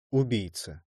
Убийца.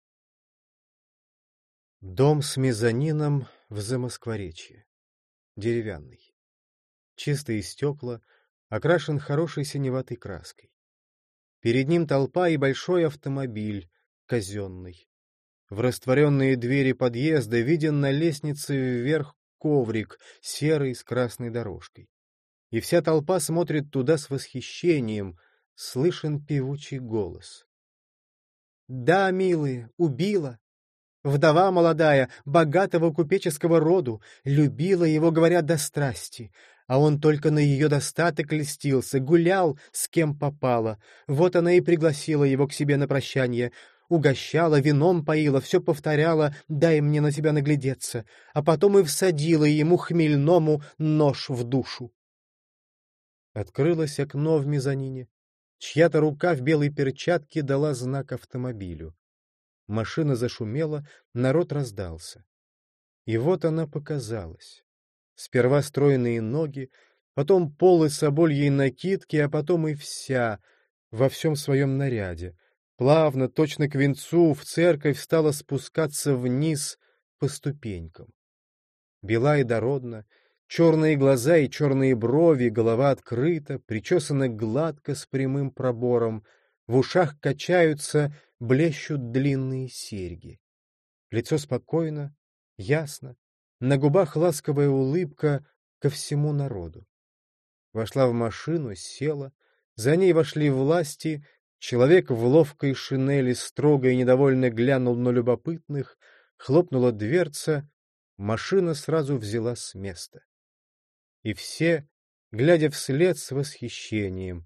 Дом с мезонином в Замоскворечье. Деревянный. Чистые стекла, окрашен хорошей синеватой краской. Перед ним толпа и большой автомобиль, казенный. В растворенные двери подъезда виден на лестнице вверх коврик, серый с красной дорожкой. И вся толпа смотрит туда с восхищением, слышен певучий голос. «Да, милые, убила! Вдова молодая, богатого купеческого роду, любила его, говорят, до страсти, а он только на ее достаток льстился, гулял, с кем попало. Вот она и пригласила его к себе на прощание, угощала, вином поила, все повторяла: «Дай мне на тебя наглядеться», а потом и всадила ему хмельному нож в душу. Открылось окно в мезонине. Чья-то рука в белой перчатке дала знак автомобилю. Машина зашумела, народ раздался. И вот она показалась. Сперва стройные ноги, потом полы собольей накидки, а потом и вся, во всем своем наряде. Плавно, точно к венцу, в церковь стала спускаться вниз по ступенькам. Бела и дородна, черные глаза и черные брови, голова открыта, причесана гладко с прямым пробором, в ушах качаются, блещут длинные серьги. Лицо спокойно, ясно, на губах ласковая улыбка ко всему народу. Вошла в машину, села, за ней вошли власти, человек в ловкой шинели строго и недовольно глянул на любопытных, хлопнула дверца, машина сразу взяла с места. И все, глядя вслед с восхищением,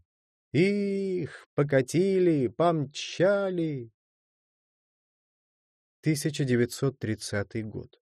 их покатили, помчали. 1930 год.